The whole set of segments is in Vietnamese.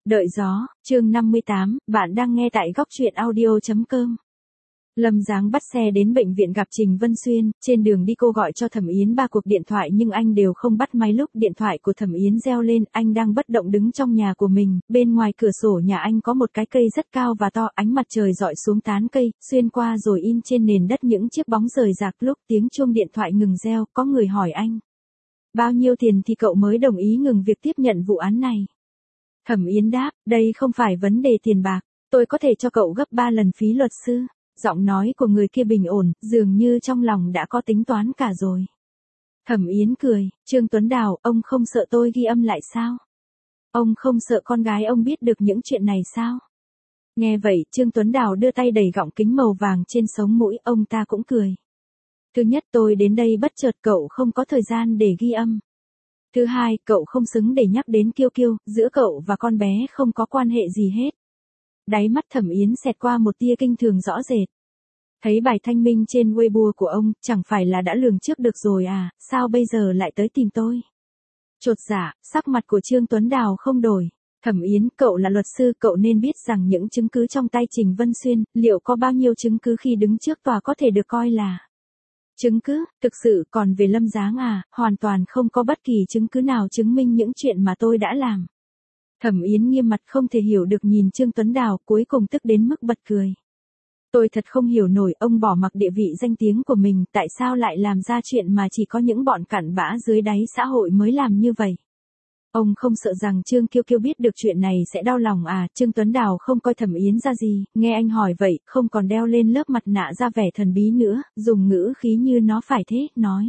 Đợi gió, chương 58, bạn đang nghe tại góc truyện audio.com. Lâm Giáng bắt xe đến bệnh viện gặp Trình Vân Xuyên, trên đường đi cô gọi cho Thẩm Yến 3 cuộc điện thoại nhưng anh đều không bắt máy. Lúc điện thoại của Thẩm Yến reo lên, anh đang bất động đứng trong nhà của mình, bên ngoài cửa sổ nhà anh có một cái cây rất cao và to, ánh mặt trời rọi xuống tán cây, xuyên qua rồi in trên nền đất những chiếc bóng rời rạc. Lúc tiếng chuông điện thoại ngừng reo, có người hỏi anh: bao nhiêu tiền thì cậu mới đồng ý ngừng việc tiếp nhận vụ án này? Thẩm Yến đáp, đây không phải vấn đề tiền bạc, tôi có thể cho cậu gấp 3 lần phí luật sư. Giọng nói của người kia bình ổn, dường như trong lòng đã có tính toán cả rồi. Thẩm Yến cười, Trương Tuấn Đào, ông không sợ tôi ghi âm lại sao? Ông không sợ con gái ông biết được những chuyện này sao? Nghe vậy, Trương Tuấn Đào đưa tay đẩy gọng kính màu vàng trên sống mũi, ông ta cũng cười. Thứ nhất, tôi đến đây bất chợt, cậu không có thời gian để ghi âm. Thứ hai, cậu không xứng để nhắc đến Kiêu Kiêu, giữa cậu và con bé không có quan hệ gì hết. Đáy mắt Thẩm Yến xẹt qua một tia kinh thường rõ rệt. Thấy bài thanh minh trên Weibo của ông, chẳng phải là đã lường trước được rồi à, sao bây giờ lại tới tìm tôi? Chột dạ, sắc mặt của Trương Tuấn Đào không đổi. Thẩm Yến, cậu là luật sư, cậu nên biết rằng những chứng cứ trong tay Trình Vân Xuyên, liệu có bao nhiêu chứng cứ khi đứng trước tòa có thể được coi là chứng cứ, thực sự. Còn về Lâm Giáng à, hoàn toàn không có bất kỳ chứng cứ nào chứng minh những chuyện mà tôi đã làm. Thẩm Yến nghiêm mặt không thể hiểu được nhìn Trương Tuấn Đào, cuối cùng tức đến mức bật cười. Tôi thật không hiểu nổi, ông bỏ mặc địa vị danh tiếng của mình, tại sao lại làm ra chuyện mà chỉ có những bọn cặn bã dưới đáy xã hội mới làm như vậy? Ông không sợ rằng Trương Kiêu Kiêu biết được chuyện này sẽ đau lòng à? Trương Tuấn Đào không coi Thẩm Yến ra gì, nghe anh hỏi vậy, không còn đeo lên lớp mặt nạ ra vẻ thần bí nữa, dùng ngữ khí như nó phải thế, nói.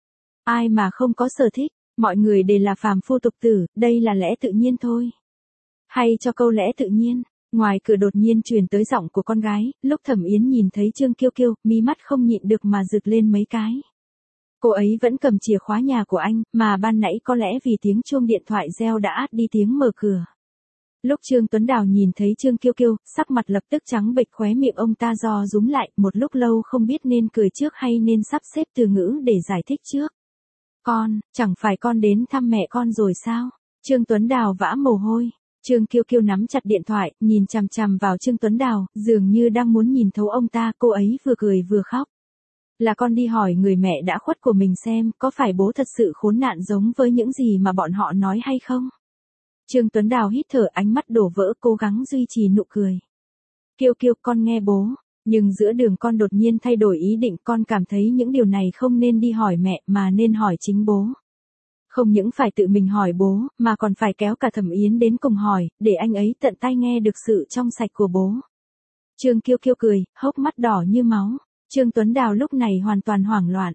Ai mà không có sở thích, mọi người đều là phàm phu tục tử, đây là lẽ tự nhiên thôi. Hay cho câu lẽ tự nhiên. Ngoài cửa đột nhiên truyền tới giọng của con gái, lúc Thẩm Yến nhìn thấy Trương Kiêu Kiêu, mí mắt không nhịn được mà rực lên mấy cái. Cô ấy vẫn cầm chìa khóa nhà của anh, mà ban nãy có lẽ vì tiếng chuông điện thoại reo đã át đi tiếng mở cửa. Lúc Trương Tuấn Đào nhìn thấy Trương Kiêu Kiêu, sắc mặt lập tức trắng bệch, khóe miệng ông ta giò rúm lại, một lúc lâu không biết nên cười trước hay nên sắp xếp từ ngữ để giải thích trước. Con, chẳng phải con đến thăm mẹ con rồi sao? Trương Tuấn Đào vã mồ hôi. Trương Kiêu Kiêu nắm chặt điện thoại, nhìn chằm chằm vào Trương Tuấn Đào, dường như đang muốn nhìn thấu ông ta, cô ấy vừa cười vừa khóc. Là con đi hỏi người mẹ đã khuất của mình xem, có phải bố thật sự khốn nạn giống với những gì mà bọn họ nói hay không? Trương Tuấn Đào hít thở, ánh mắt đổ vỡ, cố gắng duy trì nụ cười. Kiêu Kiêu, con nghe bố, nhưng giữa đường con đột nhiên thay đổi ý định, con cảm thấy những điều này không nên đi hỏi mẹ mà nên hỏi chính bố. Không những phải tự mình hỏi bố, mà còn phải kéo cả Thẩm Yến đến cùng hỏi, để anh ấy tận tai nghe được sự trong sạch của bố. Trương Kiêu Kiêu cười, hốc mắt đỏ như máu. Trương Tuấn Đào lúc này hoàn toàn hoảng loạn.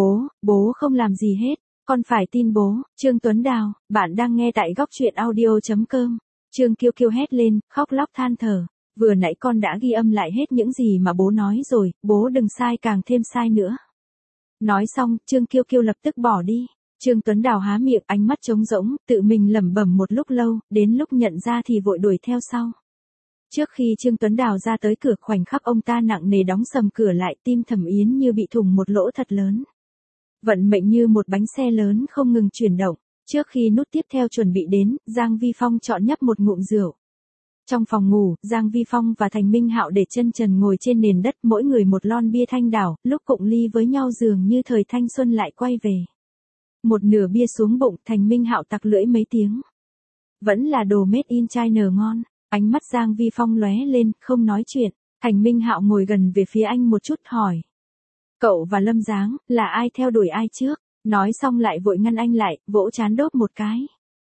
Bố không làm gì hết, con phải tin bố. Trương Tuấn Đào, bạn đang nghe tại góc truyện audio.com. Trương Kiêu Kiêu hét lên, khóc lóc than thở. Vừa nãy con đã ghi âm lại hết những gì mà bố nói rồi, bố đừng sai càng thêm sai nữa. Nói xong, Trương Kiêu Kiêu lập tức bỏ đi. Trương Tuấn Đào há miệng, ánh mắt trống rỗng, tự mình lẩm bẩm một lúc lâu, đến lúc nhận ra thì vội đuổi theo sau. Trước khi Trương Tuấn Đào ra tới cửa, khoảnh khắc ông ta nặng nề đóng sầm cửa lại, tim Thẩm Yến như bị thủng một lỗ thật lớn. Vận mệnh như một bánh xe lớn không ngừng chuyển động. Trước khi nút tiếp theo chuẩn bị đến, Giang Vi Phong chọn nhấp một ngụm rượu. Trong phòng ngủ, Giang Vi Phong và Thành Minh Hạo để chân trần ngồi trên nền đất, mỗi người một lon bia thanh đảo, lúc cụng ly với nhau dường như thời thanh xuân lại quay về. Một nửa bia xuống bụng, Thành Minh Hạo tặc lưỡi mấy tiếng. Vẫn là đồ made in China ngon. Ánh mắt Giang Vi Phong lóe lên, không nói chuyện. Thành Minh Hạo ngồi gần về phía anh một chút, hỏi. Cậu và Lâm Giáng, là ai theo đuổi ai trước? Nói xong lại vội ngăn anh lại, vỗ trán đốt một cái.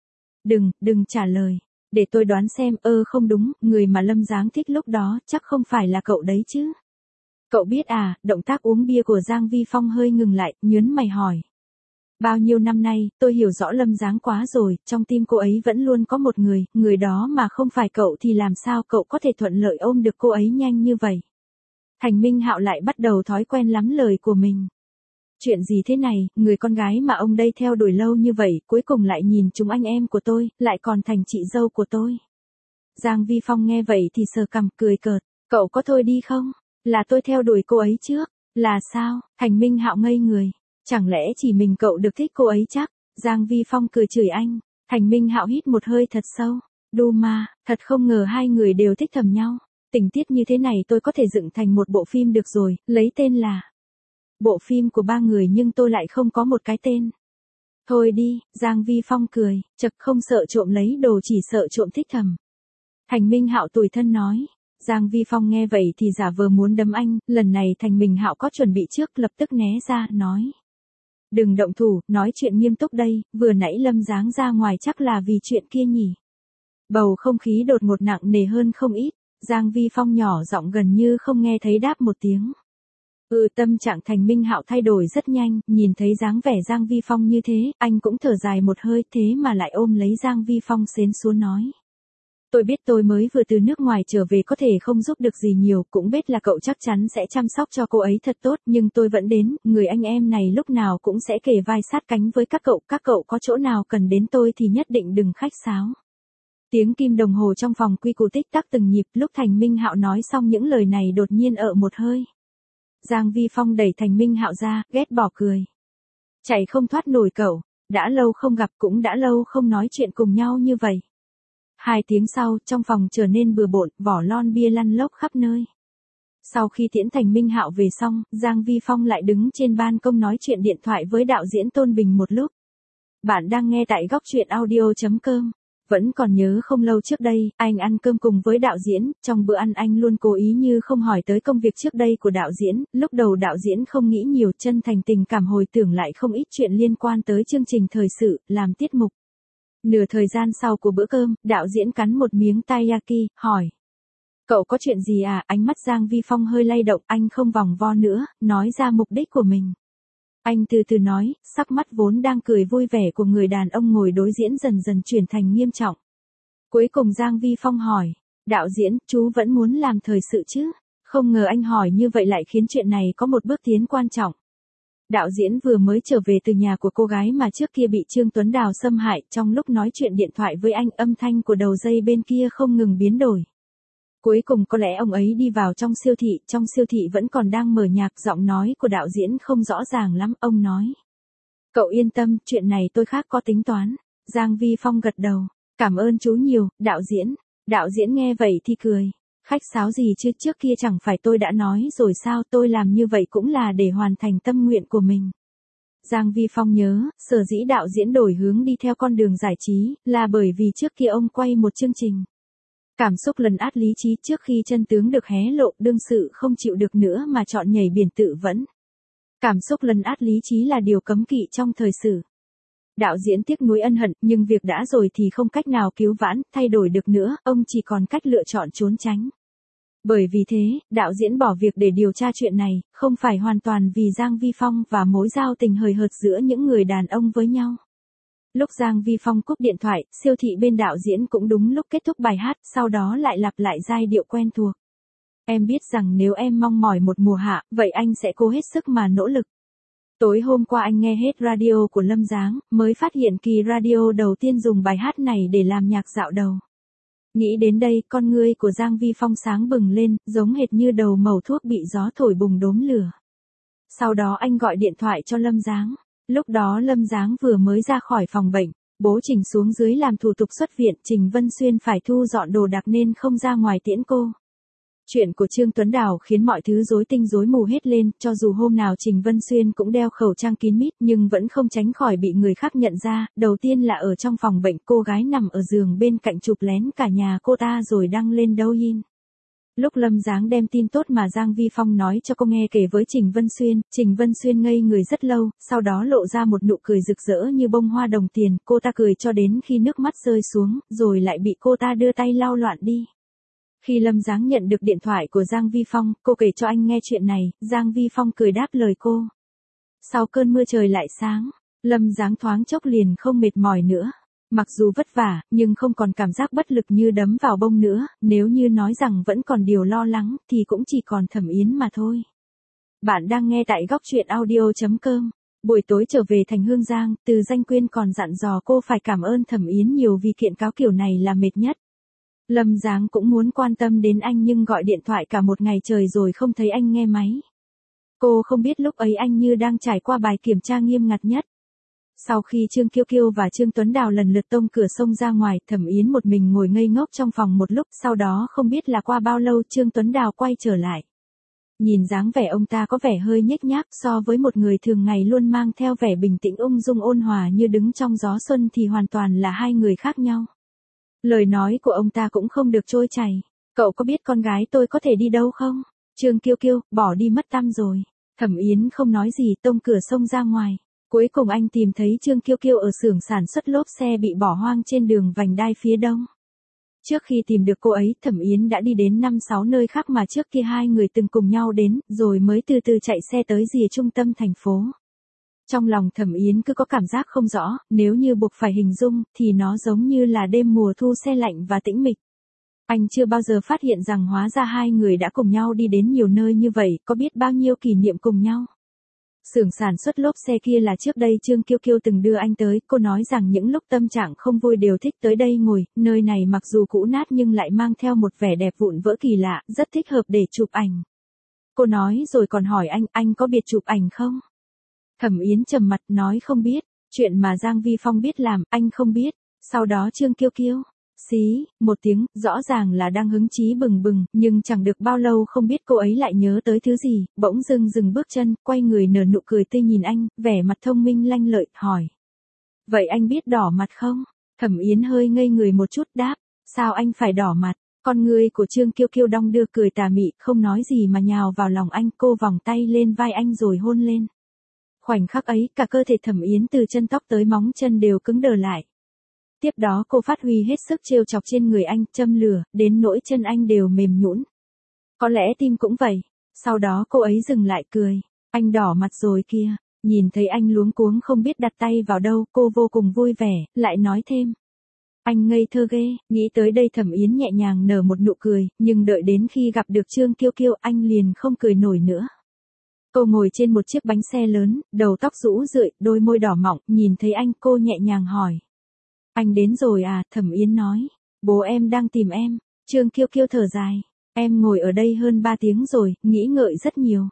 Đừng trả lời. Để tôi đoán xem, không đúng, người mà Lâm Giáng thích lúc đó, chắc không phải là cậu đấy chứ. Cậu biết à? Động tác uống bia của Giang Vi Phong hơi ngừng lại, nhớn mày hỏi. Bao nhiêu năm nay, tôi hiểu rõ Lâm Giáng quá rồi, trong tim cô ấy vẫn luôn có một người đó mà không phải cậu thì làm sao cậu có thể thuận lợi ôm được cô ấy nhanh như vậy. Thành Minh Hạo lại bắt đầu thói quen lắm lời của mình. Chuyện gì thế này, người con gái mà ông đây theo đuổi lâu như vậy, cuối cùng lại nhìn chúng anh em của tôi, lại còn thành chị dâu của tôi. Giang Vi Phong nghe vậy thì sờ cằm cười cợt, cậu có thôi đi không? Là tôi theo đuổi cô ấy trước, là sao? Thành Minh Hạo ngây người. Chẳng lẽ chỉ mình cậu được thích cô ấy chắc? Giang Vi Phong cười chửi anh. Thành Minh Hạo hít một hơi thật sâu. Duma, thật không ngờ hai người đều thích thầm nhau. Tình tiết như thế này tôi có thể dựng thành một bộ phim được rồi, lấy tên là bộ phim của ba người nhưng tôi lại không có một cái tên. Thôi đi, Giang Vi Phong cười, chật không sợ trộm lấy đồ chỉ sợ trộm thích thầm. Thành Minh Hạo tủi thân nói. Giang Vi Phong nghe vậy thì giả vờ muốn đấm anh, lần này Thành Minh Hạo có chuẩn bị trước lập tức né ra, nói. Đừng động thủ, nói chuyện nghiêm túc đây, vừa nãy Lâm Giáng ra ngoài chắc là vì chuyện kia nhỉ. Bầu không khí đột ngột nặng nề hơn không ít, Giang Vi Phong nhỏ giọng gần như không nghe thấy đáp một tiếng. Tâm trạng Thành Minh Hạo thay đổi rất nhanh, nhìn thấy dáng vẻ Giang Vi Phong như thế, anh cũng thở dài một hơi thế mà lại ôm lấy Giang Vi Phong xến xuống nói. Tôi biết tôi mới vừa từ nước ngoài trở về có thể không giúp được gì nhiều, cũng biết là cậu chắc chắn sẽ chăm sóc cho cô ấy thật tốt, nhưng tôi vẫn đến, người anh em này lúc nào cũng sẽ kề vai sát cánh với các cậu có chỗ nào cần đến tôi thì nhất định đừng khách sáo. Tiếng kim đồng hồ trong phòng quy củ tích tắc từng nhịp, lúc Thành Minh Hạo nói xong những lời này đột nhiên ợ một hơi. Giang Vi Phong đẩy Thành Minh Hạo ra, ghét bỏ cười. Chạy không thoát nổi cậu, đã lâu không gặp cũng đã lâu không nói chuyện cùng nhau như vậy. 2 tiếng sau, trong phòng trở nên bừa bộn, vỏ lon bia lăn lóc khắp nơi. Sau khi tiễn Thành Minh Hạo về xong, Giang Vi Phong lại đứng trên ban công nói chuyện điện thoại với đạo diễn Tôn Bình một lúc. Bạn đang nghe tại góc truyện audio.com. Vẫn còn nhớ không lâu trước đây, anh ăn cơm cùng với đạo diễn, trong bữa ăn anh luôn cố ý như không hỏi tới công việc trước đây của đạo diễn, lúc đầu đạo diễn không nghĩ nhiều, chân thành tình cảm hồi tưởng lại không ít chuyện liên quan tới chương trình thời sự, làm tiết mục. Nửa thời gian sau của bữa cơm, đạo diễn cắn một miếng taiyaki, hỏi. Cậu có chuyện gì à? Ánh mắt Giang Vi Phong hơi lay động, anh không vòng vo nữa, nói ra mục đích của mình. Anh từ từ nói, sắc mắt vốn đang cười vui vẻ của người đàn ông ngồi đối diễn dần dần chuyển thành nghiêm trọng. Cuối cùng Giang Vi Phong hỏi, đạo diễn, chú vẫn muốn làm thời sự chứ? Không ngờ anh hỏi như vậy lại khiến chuyện này có một bước tiến quan trọng. Đạo diễn vừa mới trở về từ nhà của cô gái mà trước kia bị Trương Tuấn Đào xâm hại, trong lúc nói chuyện điện thoại với anh, âm thanh của đầu dây bên kia không ngừng biến đổi. Cuối cùng có lẽ ông ấy đi vào trong siêu thị vẫn còn đang mở nhạc, giọng nói của đạo diễn không rõ ràng lắm, ông nói. Cậu yên tâm, chuyện này tôi khác có tính toán. Giang Vi Phong gật đầu, cảm ơn chú nhiều, đạo diễn. Đạo diễn nghe vậy thì cười. Khách sáo gì chứ, trước kia chẳng phải tôi đã nói rồi sao, tôi làm như vậy cũng là để hoàn thành tâm nguyện của mình. Giang Vi Phong nhớ, sở dĩ đạo diễn đổi hướng đi theo con đường giải trí, là bởi vì trước kia ông quay một chương trình. Cảm xúc lấn át lý trí, trước khi chân tướng được hé lộ, đương sự không chịu được nữa mà chọn nhảy biển tự vẫn. Cảm xúc lấn át lý trí là điều cấm kỵ trong thời sự. Đạo diễn tiếc nuối ân hận, nhưng việc đã rồi thì không cách nào cứu vãn, thay đổi được nữa, ông chỉ còn cách lựa chọn trốn tránh. Bởi vì thế, đạo diễn bỏ việc để điều tra chuyện này, không phải hoàn toàn vì Giang Vi Phong và mối giao tình hời hợt giữa những người đàn ông với nhau. Lúc Giang Vi Phong cúp điện thoại, siêu thị bên đạo diễn cũng đúng lúc kết thúc bài hát, sau đó lại lặp lại giai điệu quen thuộc. Em biết rằng nếu em mong mỏi một mùa hạ, vậy anh sẽ cố hết sức mà nỗ lực. Tối hôm qua anh nghe hết radio của Lâm Giáng, mới phát hiện kỳ radio đầu tiên dùng bài hát này để làm nhạc dạo đầu. Nghĩ đến đây, con ngươi của Giang Vi Phong sáng bừng lên, giống hệt như đầu mẩu thuốc bị gió thổi bùng đốm lửa. Sau đó anh gọi điện thoại cho Lâm Giáng. Lúc đó Lâm Giáng vừa mới ra khỏi phòng bệnh, bố Trình xuống dưới làm thủ tục xuất viện, Trình Vân Xuyên phải thu dọn đồ đạc nên không ra ngoài tiễn cô. Chuyện của Trương Tuấn Đào khiến mọi thứ rối tinh rối mù hết lên, cho dù hôm nào Trình Vân Xuyên cũng đeo khẩu trang kín mít nhưng vẫn không tránh khỏi bị người khác nhận ra, đầu tiên là ở trong phòng bệnh, cô gái nằm ở giường bên cạnh chụp lén cả nhà cô ta rồi đăng lên Douyin. Lúc Lâm Giáng đem tin tốt mà Giang Vi Phong nói cho cô nghe kể với Trình Vân Xuyên ngây người rất lâu, sau đó lộ ra một nụ cười rực rỡ như bông hoa đồng tiền, cô ta cười cho đến khi nước mắt rơi xuống, rồi lại bị cô ta đưa tay lau loạn đi. Khi Lâm Giáng nhận được điện thoại của Giang Vi Phong, cô kể cho anh nghe chuyện này, Giang Vi Phong cười đáp lời cô. Sau cơn mưa trời lại sáng, Lâm Giáng thoáng chốc liền không mệt mỏi nữa. Mặc dù vất vả, nhưng không còn cảm giác bất lực như đấm vào bông nữa, nếu như nói rằng vẫn còn điều lo lắng, thì cũng chỉ còn Thẩm Yến mà thôi. Bạn đang nghe tại góc truyện audio.com. Buổi tối trở về thành Hương Giang, Từ Danh Quyên còn dặn dò cô phải cảm ơn Thẩm Yến nhiều vì kiện cáo kiểu này là mệt nhất. Lâm Giáng cũng muốn quan tâm đến anh nhưng gọi điện thoại cả một ngày trời rồi không thấy anh nghe máy. Cô không biết lúc ấy anh như đang trải qua bài kiểm tra nghiêm ngặt nhất. Sau khi Trương Kiêu Kiêu và Trương Tuấn Đào lần lượt tông cửa xông ra ngoài, Thẩm Yến một mình ngồi ngây ngốc trong phòng một lúc, sau đó không biết là qua bao lâu Trương Tuấn Đào quay trở lại. Nhìn dáng vẻ ông ta có vẻ hơi nhếch nhác, so với một người thường ngày luôn mang theo vẻ bình tĩnh ung dung ôn hòa như đứng trong gió xuân thì hoàn toàn là hai người khác nhau. Lời nói của ông ta cũng không được trôi chảy. Cậu có biết con gái tôi có thể đi đâu không? Trương Kiêu Kiêu, bỏ đi mất tăm rồi. Thẩm Yến không nói gì, tông cửa xông ra ngoài. Cuối cùng anh tìm thấy Trương Kiêu Kiêu ở xưởng sản xuất lốp xe bị bỏ hoang trên đường vành đai phía đông. Trước khi tìm được cô ấy, Thẩm Yến đã đi đến 5-6 nơi khác mà trước kia hai người từng cùng nhau đến, rồi mới từ từ chạy xe tới rìa trung tâm thành phố. Trong lòng Thẩm Yến cứ có cảm giác không rõ, nếu như buộc phải hình dung, thì nó giống như là đêm mùa thu se lạnh và tĩnh mịch. Anh chưa bao giờ phát hiện rằng hóa ra hai người đã cùng nhau đi đến nhiều nơi như vậy, có biết bao nhiêu kỷ niệm cùng nhau. Xưởng sản xuất lốp xe kia là trước đây Trương Kiêu Kiêu từng đưa anh tới, cô nói rằng những lúc tâm trạng không vui đều thích tới đây ngồi, nơi này mặc dù cũ nát nhưng lại mang theo một vẻ đẹp vụn vỡ kỳ lạ, rất thích hợp để chụp ảnh. Cô nói rồi còn hỏi anh có biết chụp ảnh không? Thẩm Yến trầm mặt nói không biết, chuyện mà Giang Vi Phong biết làm, anh không biết. Sau đó Trương Kiêu Kiêu, xí, một tiếng, rõ ràng là đang hứng chí bừng bừng, nhưng chẳng được bao lâu không biết cô ấy lại nhớ tới thứ gì, bỗng dưng dừng bước chân, quay người nở nụ cười tươi nhìn anh, vẻ mặt thông minh lanh lợi, hỏi. Vậy anh biết đỏ mặt không? Thẩm Yến hơi ngây người một chút đáp, sao anh phải đỏ mặt? Con người của Trương Kiêu Kiêu đong đưa cười tà mị, không nói gì mà nhào vào lòng anh, cô vòng tay lên vai anh rồi hôn lên. Khoảnh khắc ấy, cả cơ thể Thẩm Yến từ chân tóc tới móng chân đều cứng đờ lại. Tiếp đó cô phát huy hết sức trêu chọc trên người anh, châm lửa, đến nỗi chân anh đều mềm nhũn. Có lẽ tim cũng vậy. Sau đó cô ấy dừng lại cười. Anh đỏ mặt rồi kia. Nhìn thấy anh luống cuống không biết đặt tay vào đâu, cô vô cùng vui vẻ, lại nói thêm. Anh ngây thơ ghê, nghĩ tới đây Thẩm Yến nhẹ nhàng nở một nụ cười, nhưng đợi đến khi gặp được Trương Kiêu Kiêu anh liền không cười nổi nữa. Cô ngồi trên một chiếc bánh xe lớn, đầu tóc rũ rượi, đôi môi đỏ mọng, nhìn thấy anh cô nhẹ nhàng hỏi. Anh đến rồi à, Thẩm Yến nói. Bố em đang tìm em. Trương Kiêu Kiêu thở dài. Em ngồi ở đây hơn 3 tiếng rồi, nghĩ ngợi rất nhiều.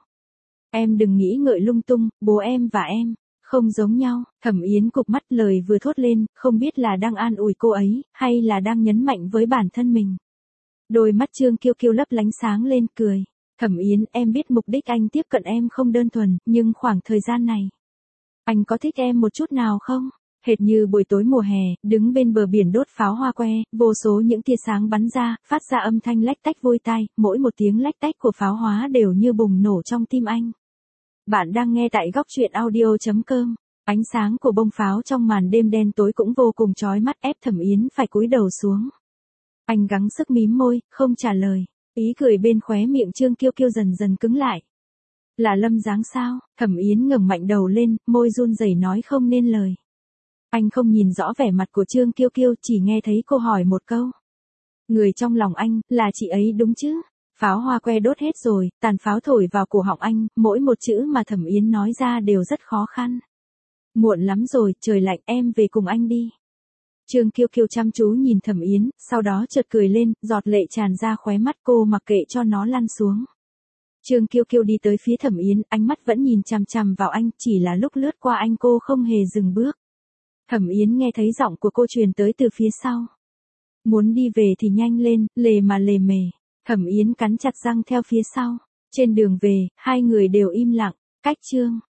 Em đừng nghĩ ngợi lung tung, bố em và em không giống nhau. Thẩm Yến cụp mắt lời vừa thốt lên, không biết là đang an ủi cô ấy, hay là đang nhấn mạnh với bản thân mình. Đôi mắt Trương Kiêu Kiêu lấp lánh sáng lên cười. Thẩm Yến, em biết mục đích anh tiếp cận em không đơn thuần, nhưng khoảng thời gian này, anh có thích em một chút nào không? Hệt như buổi tối mùa hè, đứng bên bờ biển đốt pháo hoa que, vô số những tia sáng bắn ra, phát ra âm thanh lách tách vui tai, mỗi một tiếng lách tách của pháo hoa đều như bùng nổ trong tim anh. Bạn đang nghe tại góc truyện audio.com. Ánh sáng của bông pháo trong màn đêm đen tối cũng vô cùng chói mắt ép Thẩm Yến phải cúi đầu xuống. Anh gắng sức mím môi, không trả lời. Ý cười bên khóe miệng Trương Kiêu Kiêu dần dần cứng lại. Là Lâm Giáng sao? Thẩm Yến ngẩng mạnh đầu lên, môi run rẩy nói không nên lời. Anh không nhìn rõ vẻ mặt của Trương Kiêu Kiêu, chỉ nghe thấy cô hỏi một câu. Người trong lòng anh, là chị ấy đúng chứ? Pháo hoa que đốt hết rồi, tàn pháo thổi vào cổ họng anh, mỗi một chữ mà Thẩm Yến nói ra đều rất khó khăn. Muộn lắm rồi, trời lạnh, em về cùng anh đi. Trương Kiêu Kiêu chăm chú nhìn Thẩm Yến, sau đó chợt cười lên, giọt lệ tràn ra khóe mắt cô mặc kệ cho nó lăn xuống. Trương Kiêu Kiêu đi tới phía Thẩm Yến, ánh mắt vẫn nhìn chằm chằm vào anh, chỉ là lúc lướt qua anh cô không hề dừng bước. Thẩm Yến nghe thấy giọng của cô truyền tới từ phía sau. Muốn đi về thì nhanh lên, lề mà lề mề. Thẩm Yến cắn chặt răng theo phía sau. Trên đường về, hai người đều im lặng. Cách chương